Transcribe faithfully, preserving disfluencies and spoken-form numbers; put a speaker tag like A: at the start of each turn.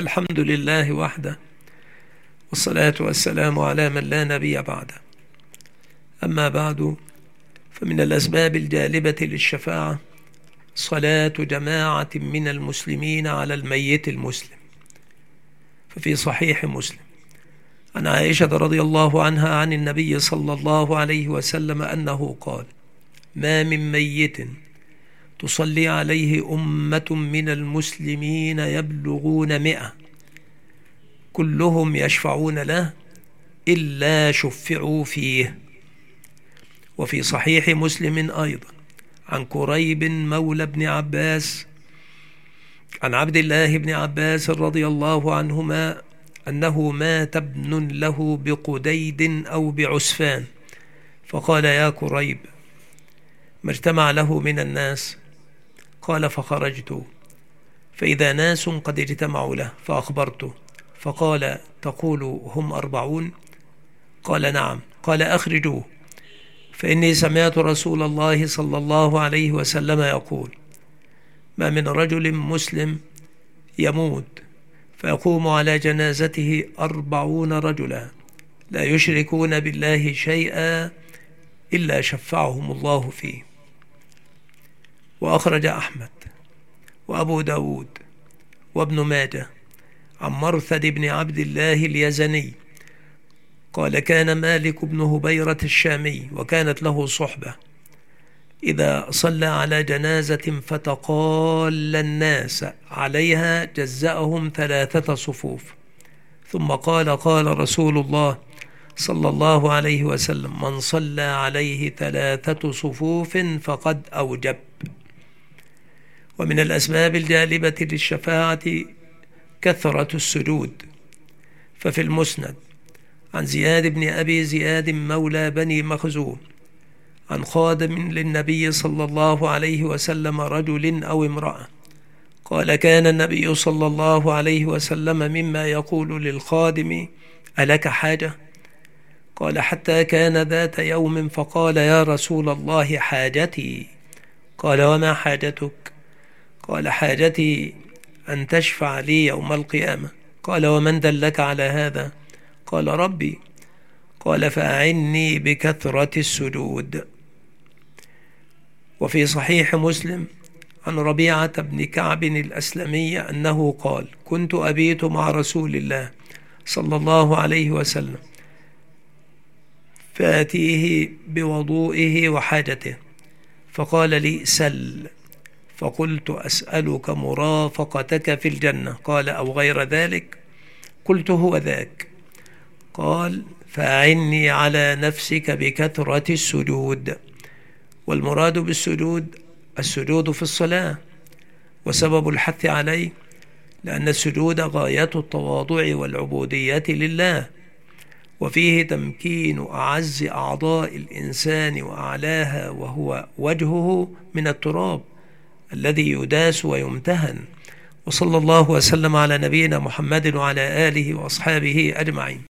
A: الحمد لله وحده، والصلاة والسلام على من لا نبي بعده. أما بعد، فمن الأسباب الجالبة للشفاعة صلاة جماعة من المسلمين على الميت المسلم. ففي صحيح مسلم عن عائشة رضي الله عنها عن النبي صلى الله عليه وسلم أنه قال: ما من ميت تصلي عليه أمة من المسلمين يبلغون مئة كلهم يشفعون له إلا شفعوا فيه. وفي صحيح مسلم أيضا عن كريب مولى ابن عباس عن عبد الله بن عباس رضي الله عنهما أنه مات ابن له بقديد أو بعسفان، فقال: يا كريب، ما اجتمع له من الناس؟ قال: فخرجت فإذا ناس قد اجتمعوا له فأخبرته، فقال: تقول هم أربعون؟ قال: نعم. قال: أخرجوه، فإني سمعت رسول الله صلى الله عليه وسلم يقول: ما من رجل مسلم يموت فيقوم على جنازته أربعون رجلا لا يشركون بالله شيئا إلا شفعهم الله فيه. وأخرج أحمد وأبو داود وابن ماجه عن مرثد بن عبد الله اليزني قال: كان مالك بن هبيرة الشامي وكانت له صحبة، إذا صلى على جنازة فتقال الناس عليها جزأهم ثلاثة صفوف، ثم قال: قال رسول الله صلى الله عليه وسلم: من صلى عليه ثلاثة صفوف فقد أوجب. ومن الأسباب الجالبة للشفاعة كثرة السجود. ففي المسند عن زياد بن أبي زياد مولى بني مخزوم عن خادم للنبي صلى الله عليه وسلم رجل أو امرأة قال: كان النبي صلى الله عليه وسلم مما يقول للخادم: ألك حاجة؟ قال: حتى كان ذات يوم فقال: يا رسول الله، حاجتي. قال: وما حاجتك؟ قال: حاجتي أن تشفع لي يوم القيامة. قال: ومن دلك على هذا؟ قال: ربي. قال: فأعني بكثرة السجود. وفي صحيح مسلم عن ربيعة بن كعب الأسلمي أنه قال: كنت أبيت مع رسول الله صلى الله عليه وسلم فآتيه بوضوئه وحاجته، فقال لي: سل. فقلت: أسألك مرافقتك في الجنة. قال: أو غير ذلك؟ قلت: هو ذاك. قال: فأعني على نفسك بكثرة السجود. والمراد بالسجود السجود في الصلاة، وسبب الحث عليه لأن السجود غاية التواضع والعبودية لله، وفيه تمكين أعز أعضاء الإنسان وأعلاها، وهو وجهه من التراب الذي يداس ويمتهن. وصلى الله وسلم على نبينا محمد وعلى آله وأصحابه أجمعين.